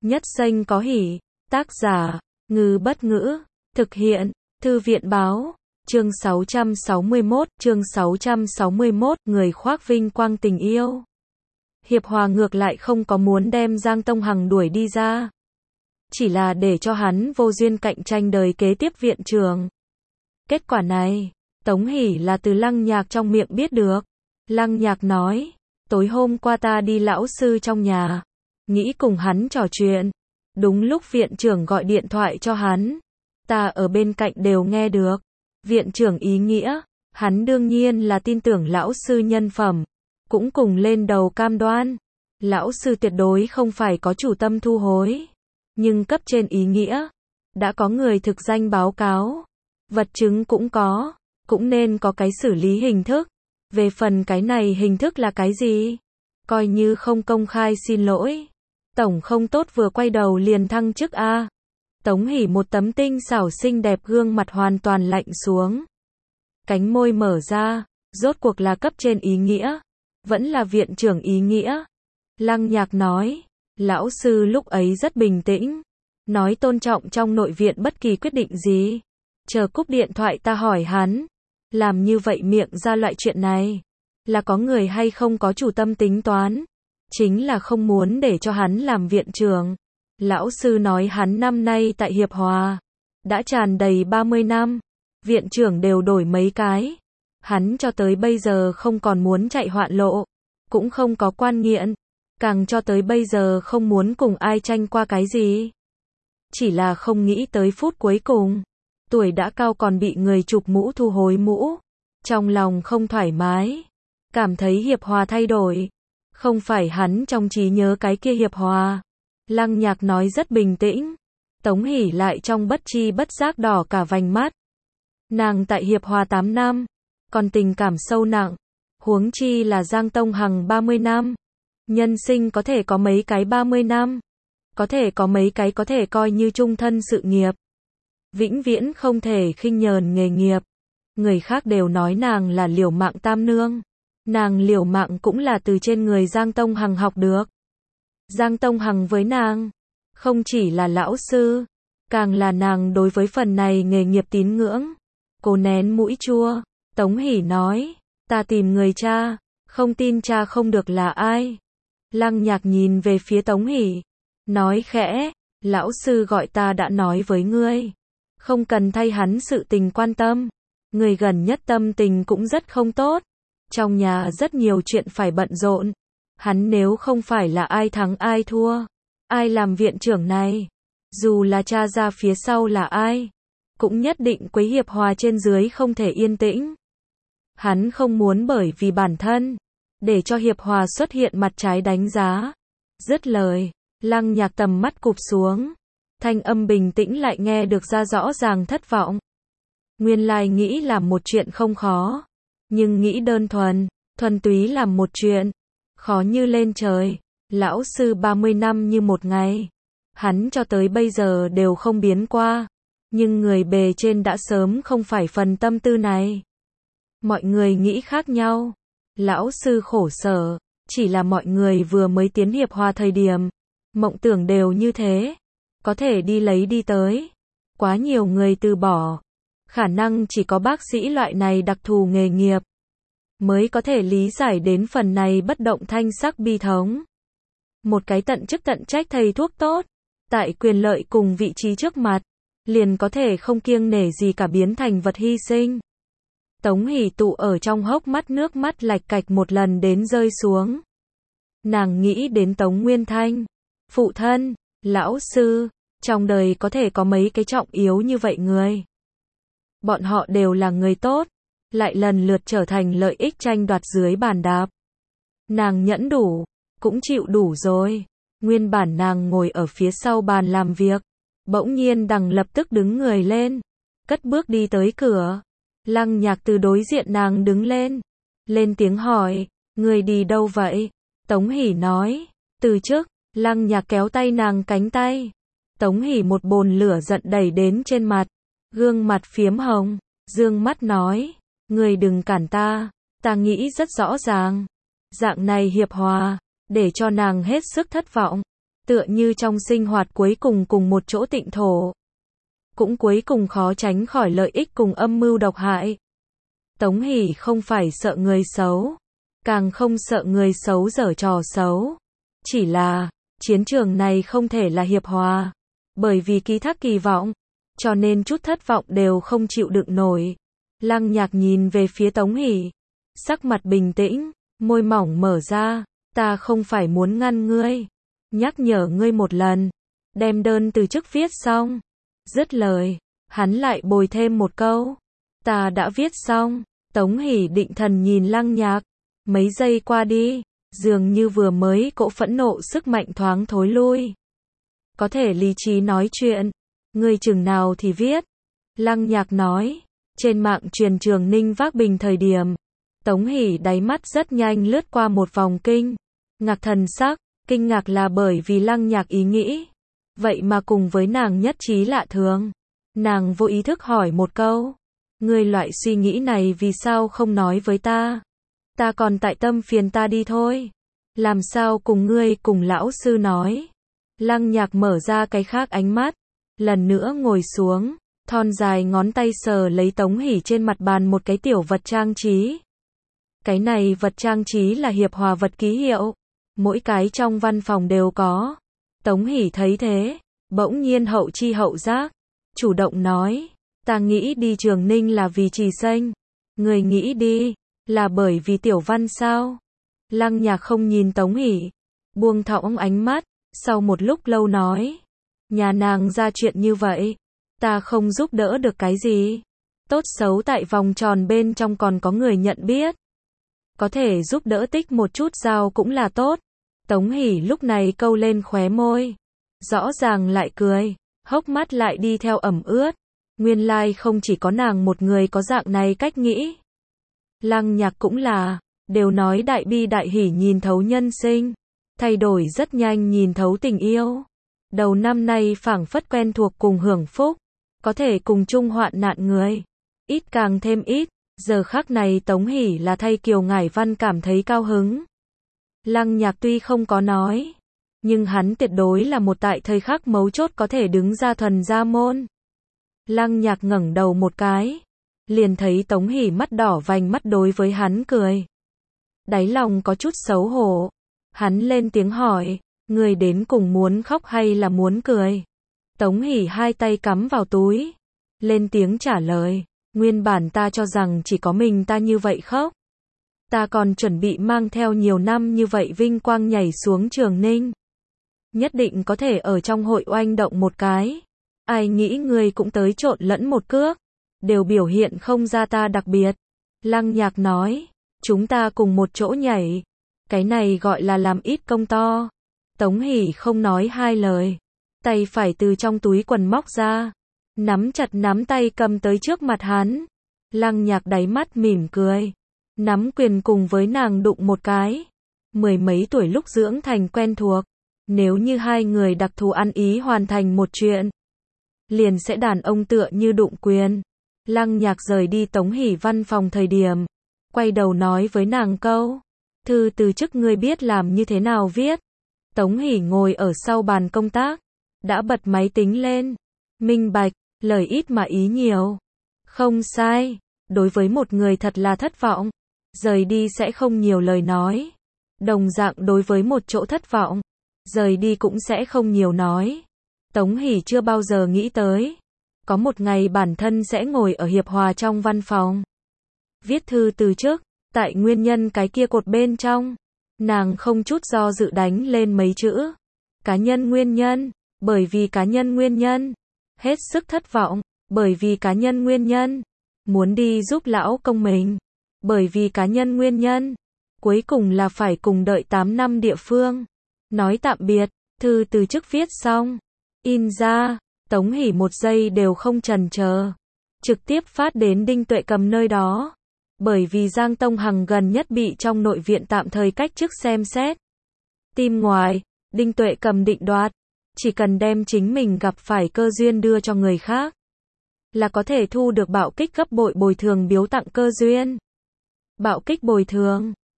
Nhất danh có hỷ. Tác giả, Ngư Bất Ngữ. Thực hiện, Thư viện Báo. Chương 661, người khoác vinh quang tình yêu. Hiệp Hòa ngược lại không có muốn đem Giang Tông Hằng đuổi đi ra. Chỉ là để cho hắn vô duyên cạnh tranh đời kế tiếp viện trưởng. Kết quả này, Tống Hỷ là từ Lăng Nhạc trong miệng biết được. Lăng Nhạc nói, tối hôm qua ta đi lão sư trong nhà, nghĩ cùng hắn trò chuyện. Đúng lúc viện trưởng gọi điện thoại cho hắn, ta ở bên cạnh đều nghe được. Viện trưởng ý nghĩa, hắn đương nhiên là tin tưởng lão sư nhân phẩm, cũng cùng lên đầu cam đoan. Lão sư tuyệt đối không phải có chủ tâm thu hối. Nhưng cấp trên ý nghĩa, đã có người thực danh báo cáo, vật chứng cũng có, cũng nên có cái xử lý hình thức. Về phần cái này hình thức là cái gì? Coi như không công khai xin lỗi. Tổng không tốt vừa quay đầu liền thăng chức a. Tống Hỷ một tấm tinh xảo xinh đẹp gương mặt hoàn toàn lạnh xuống. Cánh môi mở ra, rốt cuộc là cấp trên ý nghĩa, vẫn là viện trưởng ý nghĩa. Lăng Nhạc nói, lão sư lúc ấy rất bình tĩnh, nói tôn trọng trong nội viện bất kỳ quyết định gì. Chờ cúp điện thoại ta hỏi hắn, làm như vậy miệng ra loại chuyện này, là có người hay không có chủ tâm tính toán, chính là không muốn để cho hắn làm viện trưởng. Lão sư nói hắn năm nay tại Hiệp Hòa, đã tràn đầy 30 năm, viện trưởng đều đổi mấy cái. Hắn cho tới bây giờ không còn muốn chạy hoạn lộ, cũng không có quan nghiện, càng cho tới bây giờ không muốn cùng ai tranh qua cái gì. Chỉ là không nghĩ tới phút cuối cùng, tuổi đã cao còn bị người chụp mũ thu hối mũ. Trong lòng không thoải mái, cảm thấy Hiệp Hòa thay đổi, không phải hắn trong trí nhớ cái kia Hiệp Hòa. Lăng Nhạc nói rất bình tĩnh. Tống Hỷ lại trong bất chi bất giác đỏ cả vành mắt. Nàng tại Hiệp Hòa 8 năm, còn tình cảm sâu nặng, huống chi là Giang Tông Hằng 30 năm. Nhân sinh có thể có mấy cái 30 năm, có thể có mấy cái có thể coi như chung thân sự nghiệp. Vĩnh viễn không thể khinh nhờn nghề nghiệp. Người khác đều nói nàng là liều mạng tam nương. Nàng liều mạng cũng là từ trên người Giang Tông Hằng học được. Giang Tông Hằng với nàng, không chỉ là lão sư, càng là nàng đối với phần này nghề nghiệp tín ngưỡng. Cô nén mũi chua, Tống Hỷ nói, ta tìm người cha, không tin cha không được là ai. Lăng Nhạc nhìn về phía Tống Hỷ, nói khẽ, lão sư gọi ta đã nói với ngươi, không cần thay hắn sự tình quan tâm. Người gần nhất tâm tình cũng rất không tốt, trong nhà rất nhiều chuyện phải bận rộn. Hắn nếu không phải là ai thắng ai thua, ai làm viện trưởng này, dù là cha ra phía sau là ai, cũng nhất định quấy Hiệp Hòa trên dưới không thể yên tĩnh. Hắn không muốn bởi vì bản thân, để cho Hiệp Hòa xuất hiện mặt trái đánh giá. Dứt lời, Lăng Nhạc tầm mắt cụp xuống, thanh âm bình tĩnh lại nghe được ra rõ ràng thất vọng. Nguyên lai nghĩ làm một chuyện không khó, nhưng nghĩ đơn thuần túy làm một chuyện, khó như lên trời. Lão sư 30 năm như một ngày, hắn cho tới bây giờ đều không biến qua, nhưng người bề trên đã sớm không phải phần tâm tư này. Mọi người nghĩ khác nhau, lão sư khổ sở, chỉ là mọi người vừa mới tiến Hiệp Hòa thời điểm, mộng tưởng đều như thế, có thể đi lấy đi tới. Quá nhiều người từ bỏ, khả năng chỉ có bác sĩ loại này đặc thù nghề nghiệp mới có thể lý giải đến phần này bất động thanh sắc bi thống. Một cái tận chức tận trách thầy thuốc tốt, tại quyền lợi cùng vị trí trước mặt, liền có thể không kiêng nể gì cả biến thành vật hy sinh. Tống Hỷ tụ ở trong hốc mắt nước mắt lạch cạch một lần đến rơi xuống. Nàng nghĩ đến Tống Nguyên Thanh, phụ thân, lão sư, trong đời có thể có mấy cái trọng yếu như vậy người. Bọn họ đều là người tốt, lại lần lượt trở thành lợi ích tranh đoạt dưới bàn đạp. Nàng nhẫn đủ, cũng chịu đủ rồi. Nguyên bản nàng ngồi ở phía sau bàn làm việc, bỗng nhiên đằng lập tức đứng người lên, cất bước đi tới cửa. Lăng Nhạc từ đối diện nàng đứng lên, lên tiếng hỏi, người đi đâu vậy? Tống Hỷ nói, từ chức. Lăng Nhạc kéo tay nàng cánh tay. Tống Hỷ một bồn lửa giận đẩy đến trên mặt, gương mặt phiếm hồng, dương mắt nói, người đừng cản ta, ta nghĩ rất rõ ràng. Dạng này Hiệp Hòa, để cho nàng hết sức thất vọng. Tựa như trong sinh hoạt cuối cùng cùng một chỗ tịnh thổ. Cũng cuối cùng khó tránh khỏi lợi ích cùng âm mưu độc hại. Tống Hỷ không phải sợ người xấu, càng không sợ người xấu giở trò xấu. Chỉ là, chiến trường này không thể là hiệp hòa. Bởi vì ký thác kỳ vọng, cho nên chút thất vọng đều không chịu đựng nổi. Lăng Nhạc nhìn về phía Tống Hỷ, sắc mặt bình tĩnh, môi mỏng mở ra, ta không phải muốn ngăn ngươi, nhắc nhở ngươi một lần, đem đơn từ chức viết xong. Dứt lời, hắn lại bồi thêm một câu, ta đã viết xong. Tống Hỷ định thần nhìn Lăng Nhạc, mấy giây qua đi, dường như vừa mới cỗ phẫn nộ sức mạnh thoáng thối lui. Có thể lý trí nói chuyện, ngươi chừng nào thì viết. Lăng Nhạc nói, trên mạng truyền Trường Ninh vác bình thời điểm, Tống Hỷ đáy mắt rất nhanh lướt qua một vòng kinh ngạc thần sắc, kinh ngạc là bởi vì Lăng Nhạc ý nghĩ, vậy mà cùng với nàng nhất trí lạ thường. Nàng vô ý thức hỏi một câu, ngươi loại suy nghĩ này vì sao không nói với ta? Ta còn tại tâm phiền ta đi thôi. Làm sao cùng ngươi cùng lão sư nói? Lăng Nhạc mở ra cái khác ánh mắt, lần nữa ngồi xuống, thon dài ngón tay sờ lấy Tống Hỷ trên mặt bàn một cái tiểu vật trang trí. Cái này vật trang trí là hiệp hòa vật ký hiệu, mỗi cái trong văn phòng đều có. Tống Hỷ thấy thế, bỗng nhiên hậu chi hậu giác, chủ động nói, ta nghĩ đi Trường Ninh là vì Trì Xanh, người nghĩ đi, là bởi vì Tiểu Văn sao? Lăng Nhạc không nhìn Tống Hỷ, buông thõng ánh mắt, sau một lúc lâu nói, nhà nàng ra chuyện như vậy, ta không giúp đỡ được cái gì. Tốt xấu tại vòng tròn bên trong còn có người nhận biết. Có thể giúp đỡ tích một chút dao cũng là tốt. Tống Hỷ lúc này câu lên khóe môi. Rõ ràng lại cười, hốc mắt lại đi theo ẩm ướt. Nguyên lai không chỉ có nàng một người có dạng này cách nghĩ. Lăng Nhạc cũng là, đều nói đại bi đại hỷ nhìn thấu nhân sinh, thay đổi rất nhanh nhìn thấu tình yêu. Đầu năm nay phảng phất quen thuộc cùng hưởng phúc, có thể cùng chung hoạn nạn người, ít càng thêm ít. Giờ khắc này Tống Hỷ là thay Kiều Ngải Văn cảm thấy cao hứng. Lăng Nhạc tuy không có nói, nhưng hắn tuyệt đối là một tại thời khắc mấu chốt có thể đứng ra thuần ra môn. Lăng Nhạc ngẩng đầu một cái, liền thấy Tống Hỷ mắt đỏ vành mắt đối với hắn cười. Đáy lòng có chút xấu hổ, hắn lên tiếng hỏi, người đến cùng muốn khóc hay là muốn cười? Tống Hỷ hai tay cắm vào túi, lên tiếng trả lời, nguyên bản ta cho rằng chỉ có mình ta như vậy khóc. Ta còn chuẩn bị mang theo nhiều năm như vậy vinh quang nhảy xuống Trường Ninh. Nhất định có thể ở trong hội oanh động một cái. Ai nghĩ ngươi cũng tới trộn lẫn một cước, đều biểu hiện không ra ta đặc biệt. Lăng Nhạc nói, chúng ta cùng một chỗ nhảy. Cái này gọi là làm ít công to. Tống Hỷ không nói hai lời, tay phải từ trong túi quần móc ra, nắm chặt nắm tay cầm tới trước mặt hắn. Lăng Nhạc đáy mắt mỉm cười, nắm quyền cùng với nàng đụng một cái. Mười mấy tuổi lúc dưỡng thành quen thuộc, nếu như hai người đặc thù ăn ý hoàn thành một chuyện, liền sẽ đàn ông tựa như đụng quyền. Lăng Nhạc rời đi Tống Hỷ văn phòng thời điểm, quay đầu nói với nàng câu, thư từ chức ngươi biết làm như thế nào viết? Tống Hỷ ngồi ở sau bàn công tác, đã bật máy tính lên, minh bạch, lời ít mà ý nhiều. Không sai, đối với một người thật là thất vọng, rời đi sẽ không nhiều lời nói. Đồng dạng đối với một chỗ thất vọng, rời đi cũng sẽ không nhiều nói. Tống Hỷ chưa bao giờ nghĩ tới, có một ngày bản thân sẽ ngồi ở hiệp hòa trong văn phòng, viết thư từ chức. Tại nguyên nhân cái kia cột bên trong, nàng không chút do dự đánh lên mấy chữ cá nhân nguyên nhân, bởi vì cá nhân nguyên nhân, hết sức thất vọng, bởi vì cá nhân nguyên nhân, muốn đi giúp lão công mình, bởi vì cá nhân nguyên nhân, cuối cùng là phải cùng đợi 8 năm địa phương. Nói tạm biệt, thư từ chức viết xong, in ra, Tống Hỷ một giây đều không chần chờ, trực tiếp phát đến Đinh Tuệ Cầm nơi đó. Bởi vì Giang Tông Hằng gần nhất bị trong nội viện tạm thời cách chức xem xét. Tim ngoài, Đinh Tuệ Cầm định đoạt, chỉ cần đem chính mình gặp phải cơ duyên đưa cho người khác, là có thể thu được bạo kích gấp bội bồi thường biếu tặng cơ duyên. Bạo kích bồi thường